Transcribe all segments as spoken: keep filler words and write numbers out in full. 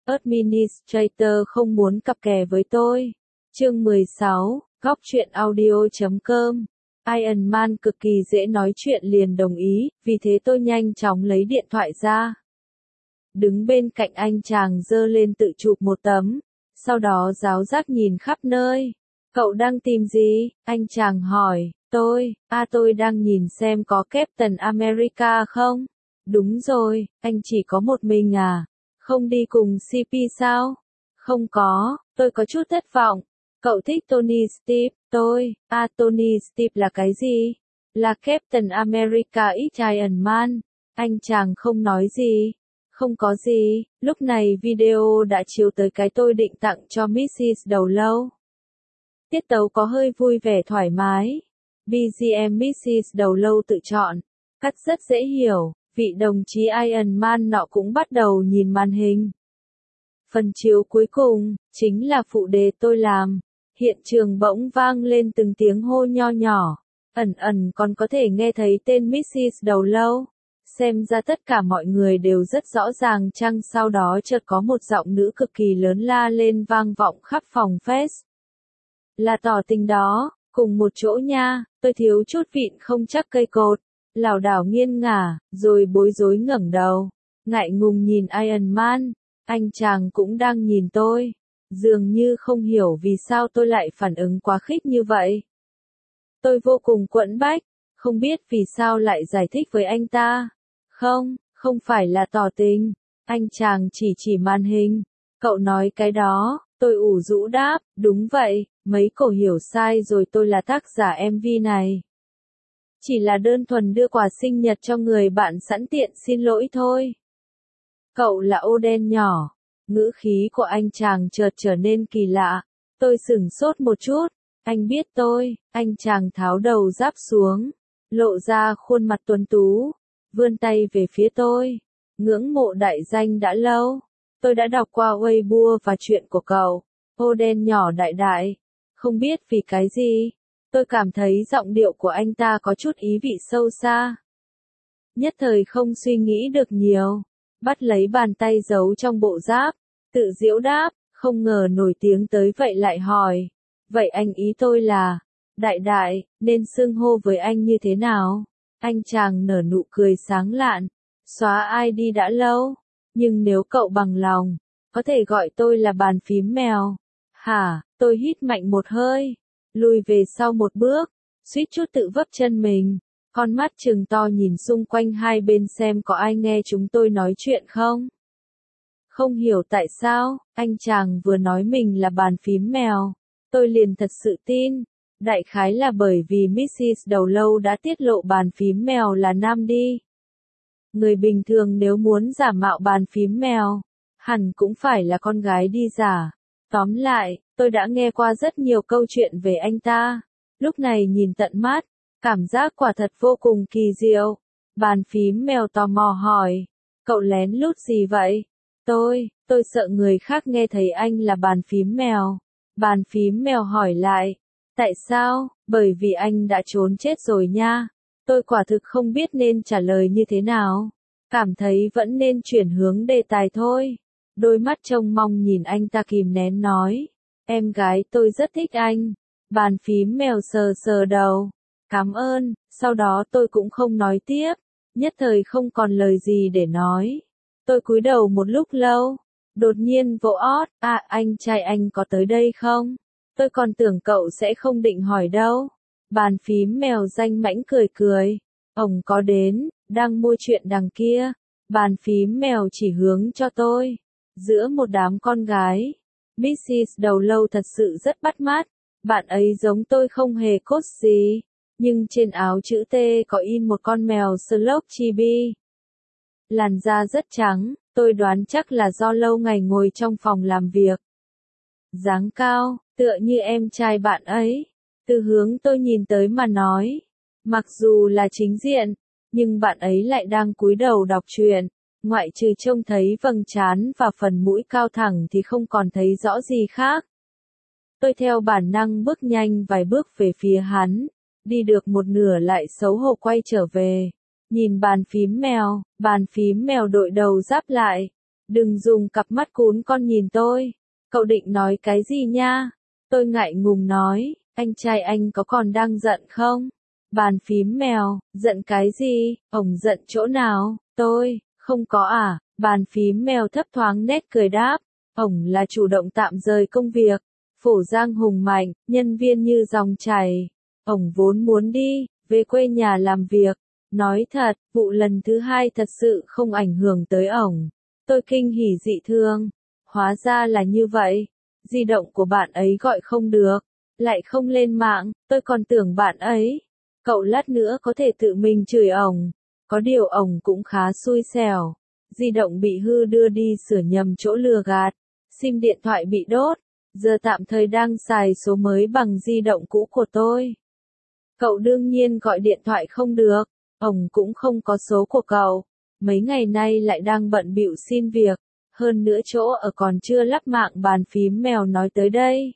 Administrator không muốn cặp kè với tôi. Chương mười sáu, góc truyện audio chấm com. Iron Man cực kỳ dễ nói chuyện liền đồng ý, vì thế tôi nhanh chóng lấy điện thoại ra. Đứng bên cạnh anh chàng giơ lên tự chụp một tấm, sau đó giáo giác nhìn khắp nơi. Cậu đang tìm gì? Anh chàng hỏi. Tôi, à tôi đang nhìn xem có Captain America không? Đúng rồi, anh chỉ có một mình à? Không đi cùng xê pê sao? Không có, tôi có chút thất vọng. Cậu thích Tony Stark, tôi, à Tony Stark là cái gì? Là Captain America x Iron Man. Anh chàng không nói gì. Không có gì, lúc này video đã chiếu tới cái tôi định tặng cho missus Đầu Lâu. Tiết tấu có hơi vui vẻ thoải mái. bê giê em missus Đầu Lâu tự chọn, cắt rất dễ hiểu, vị đồng chí Iron Man nọ cũng bắt đầu nhìn màn hình. Phần chiếu cuối cùng, chính là phụ đề tôi làm. Hiện trường bỗng vang lên từng tiếng hô nho nhỏ, ẩn ẩn còn có thể nghe thấy tên missus Đầu Lâu. Xem ra tất cả mọi người đều rất rõ ràng chăng sau đó chợt có một giọng nữ cực kỳ lớn la lên vang vọng khắp phòng fest. Là tỏ tình đó, cùng một chỗ nha, tôi thiếu chút vịn không chắc cây cột, lảo đảo nghiêng ngả, rồi bối rối ngẩng đầu, ngại ngùng nhìn Iron Man, anh chàng cũng đang nhìn tôi, dường như không hiểu vì sao tôi lại phản ứng quá khích như vậy. Tôi vô cùng quẫn bách, không biết vì sao lại giải thích với anh ta. Không, không phải là tỏ tình. Anh chàng chỉ chỉ màn hình. Cậu nói cái đó, tôi ủ rũ đáp, đúng vậy, mấy cổ hiểu sai rồi tôi là tác giả em vê này. Chỉ là đơn thuần đưa quà sinh nhật cho người bạn sẵn tiện xin lỗi thôi. Cậu là ô đen nhỏ. Ngữ khí của anh chàng chợt trở nên kỳ lạ. Tôi sửng sốt một chút. Anh biết tôi, anh chàng tháo đầu giáp xuống, lộ ra khuôn mặt tuấn tú. Vươn tay về phía tôi. Ngưỡng mộ đại danh đã lâu. Tôi đã đọc qua Weibo và chuyện của cậu. Ô đen nhỏ đại đại. Không biết vì cái gì. Tôi cảm thấy giọng điệu của anh ta có chút ý vị sâu xa. Nhất thời không suy nghĩ được nhiều. Bắt lấy bàn tay giấu trong bộ giáp. Tự giễu đáp. Không ngờ nổi tiếng tới vậy lại hỏi. Vậy anh ý tôi là. Đại đại, nên xưng hô với anh như thế nào? Anh chàng nở nụ cười sáng lạn, xóa i đê đã lâu, nhưng nếu cậu bằng lòng, có thể gọi tôi là bàn phím mèo. Hả, tôi hít mạnh một hơi, lùi về sau một bước, suýt chút tự vấp chân mình, con mắt trừng to nhìn xung quanh hai bên xem có ai nghe chúng tôi nói chuyện không. Không hiểu tại sao, anh chàng vừa nói mình là bàn phím mèo, tôi liền thật sự tin. Đại khái là bởi vì missus Đầu Lâu đã tiết lộ bàn phím mèo là nam đi. Người bình thường nếu muốn giả mạo bàn phím mèo, hẳn cũng phải là con gái đi giả. Tóm lại, tôi đã nghe qua rất nhiều câu chuyện về anh ta. Lúc này nhìn tận mắt, cảm giác quả thật vô cùng kỳ diệu. Bàn phím mèo tò mò hỏi, cậu lén lút gì vậy? Tôi, tôi sợ người khác nghe thấy anh là bàn phím mèo. Bàn phím mèo hỏi lại. Tại sao? Bởi vì anh đã trốn chết rồi nha. Tôi quả thực không biết nên trả lời như thế nào. Cảm thấy vẫn nên chuyển hướng đề tài thôi. Đôi mắt trông mong nhìn anh ta kìm nén nói. Em gái tôi rất thích anh. Bàn phím mèo sờ sờ đầu. Cảm ơn, sau đó tôi cũng không nói tiếp. Nhất thời không còn lời gì để nói. Tôi cúi đầu một lúc lâu. Đột nhiên vỗ ót. À, anh trai anh có tới đây không? Tôi còn tưởng cậu sẽ không định hỏi đâu. Bàn phím mèo danh mãnh cười cười. Ông có đến, đang mua chuyện đằng kia. Bàn phím mèo chỉ hướng cho tôi. Giữa một đám con gái. missus Đầu Lâu thật sự rất bắt mắt. Bạn ấy giống tôi không hề cốt gì. Nhưng trên áo chữ T có in một con mèo Sloth Chibi. Làn da rất trắng, tôi đoán chắc là do lâu ngày ngồi trong phòng làm việc. Dáng cao, tựa như em trai bạn ấy. Từ hướng tôi nhìn tới mà nói. Mặc dù là chính diện, nhưng bạn ấy lại đang cúi đầu đọc truyện. Ngoại trừ trông thấy vầng trán và phần mũi cao thẳng thì không còn thấy rõ gì khác. Tôi theo bản năng bước nhanh vài bước về phía hắn. Đi được một nửa lại xấu hổ quay trở về. Nhìn bàn phím mèo, bàn phím mèo đội đầu giáp lại. Đừng dùng cặp mắt cún con nhìn tôi. Cậu định nói cái gì nha? Tôi ngại ngùng nói, anh trai anh có còn đang giận không? Bàn phím mèo, giận cái gì? Ổng giận chỗ nào? Tôi, không có à? Bàn phím mèo thấp thoáng nét cười đáp. Ổng là chủ động tạm rời công việc. Phổ Giang hùng mạnh, nhân viên như dòng chảy. Ổng vốn muốn đi, về quê nhà làm việc. Nói thật, vụ lần thứ hai thật sự không ảnh hưởng tới ổng. Tôi kinh hỉ dị thương. Hóa ra là như vậy. Di động của bạn ấy gọi không được. Lại không lên mạng, tôi còn tưởng bạn ấy. Cậu lát nữa có thể tự mình chửi ổng. Có điều ổng cũng khá xui xẻo. Di động bị hư đưa đi sửa nhầm chỗ lừa gạt. SIM điện thoại bị đốt. Giờ tạm thời đang xài số mới bằng di động cũ của tôi. Cậu đương nhiên gọi điện thoại không được. Ổng cũng không có số của cậu. Mấy ngày nay lại đang bận bịu xin việc. Hơn nữa chỗ ở còn chưa lắp mạng bàn phím mèo nói tới đây.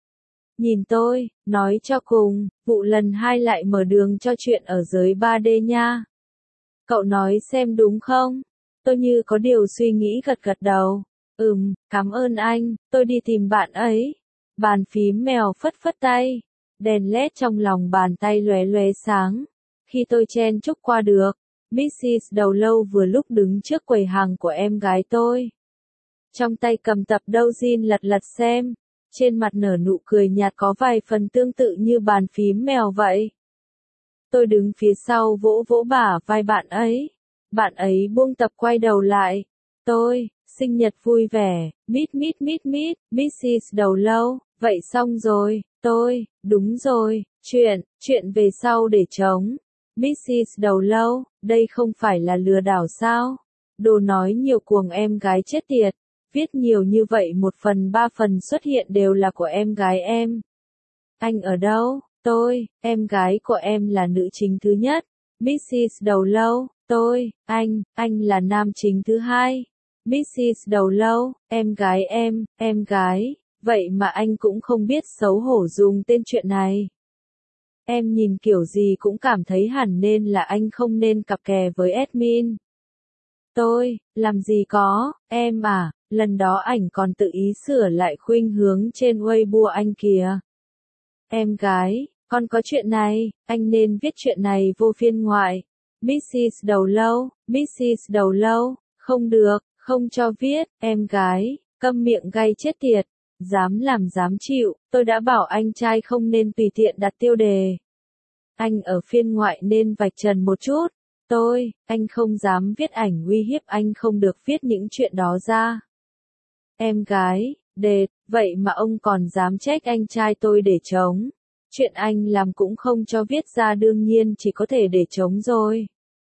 Nhìn tôi, nói cho cùng, vụ lần hai lại mở đường cho chuyện ở giới ba D nha. Cậu nói xem đúng không? Tôi như có điều suy nghĩ gật gật đầu. Ừm, cảm ơn anh, tôi đi tìm bạn ấy. Bàn phím mèo phất phất tay. Đèn led trong lòng bàn tay lóe lóe sáng. Khi tôi chen chúc qua được, mít xít đầu lâu vừa lúc đứng trước quầy hàng của em gái tôi. Trong tay cầm tập doujin lật lật xem. Trên mặt nở nụ cười nhạt có vài phần tương tự như bàn phím mèo vậy. Tôi đứng phía sau vỗ vỗ bả vai bạn ấy. Bạn ấy buông tập quay đầu lại. Tôi, sinh nhật vui vẻ, mít mít mít mít, mít xít đầu lâu, vậy xong rồi, tôi, đúng rồi, chuyện, chuyện về sau để chống. mít xít đầu lâu, đây không phải là lừa đảo sao? Đồ nói nhiều cuồng em gái chết tiệt. Viết nhiều như vậy một phần ba phần xuất hiện đều là của em gái em. Anh ở đâu? Tôi, em gái của em là nữ chính thứ nhất. mít xít đầu lâu, tôi, anh, anh là nam chính thứ hai. mít xít đầu lâu, em gái em, em gái, vậy mà anh cũng không biết xấu hổ dùng tên chuyện này. Em nhìn kiểu gì cũng cảm thấy hẳn nên là anh không nên cặp kè với admin. Tôi, làm gì có, em à, lần đó ảnh còn tự ý sửa lại khuynh hướng trên Weibo anh kìa. Em gái, con có chuyện này, anh nên viết chuyện này vô phiên ngoại. mít xít đầu lâu, mít xít đầu lâu, không được, không cho viết, em gái, câm miệng gay chết tiệt, dám làm dám chịu, tôi đã bảo anh trai không nên tùy tiện đặt tiêu đề. Anh ở phiên ngoại nên vạch trần một chút. Tôi, anh không dám viết ảnh uy hiếp anh không được viết những chuyện đó ra. Em gái, đệt, vậy mà ông còn dám trách anh trai tôi để chống. Chuyện anh làm cũng không cho viết ra đương nhiên chỉ có thể để chống rồi.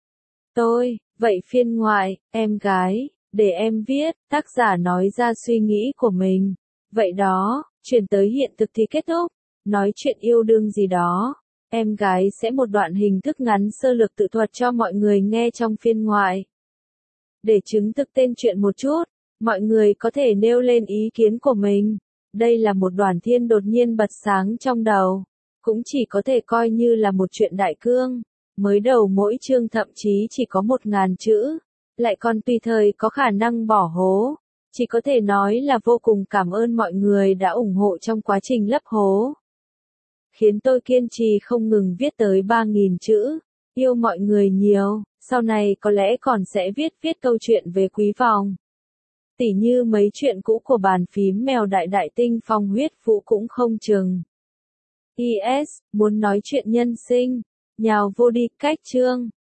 Tôi, vậy phiên ngoại, em gái, để em viết, tác giả nói ra suy nghĩ của mình. Vậy đó, chuyển tới hiện thực thì kết thúc, nói chuyện yêu đương gì đó. Em gái sẽ một đoạn hình thức ngắn sơ lược tự thuật cho mọi người nghe trong phiên ngoại. Để chứng thực tên chuyện một chút, mọi người có thể nêu lên ý kiến của mình. Đây là một đoàn thiên đột nhiên bật sáng trong đầu. Cũng chỉ có thể coi như là một chuyện đại cương. Mới đầu mỗi chương thậm chí chỉ có một ngàn chữ. Lại còn tùy thời có khả năng bỏ hố. Chỉ có thể nói là vô cùng cảm ơn mọi người đã ủng hộ trong quá trình lấp hố. Khiến tôi kiên trì không ngừng viết tới ba nghìn chữ. Yêu mọi người nhiều, sau này có lẽ còn sẽ viết viết câu chuyện về quý phòng. Tỉ như mấy chuyện cũ của bàn phím mèo đại đại tinh phong huyết phụ cũng không chừng. i ét, muốn nói chuyện nhân sinh, nhào vô đi, cách chương.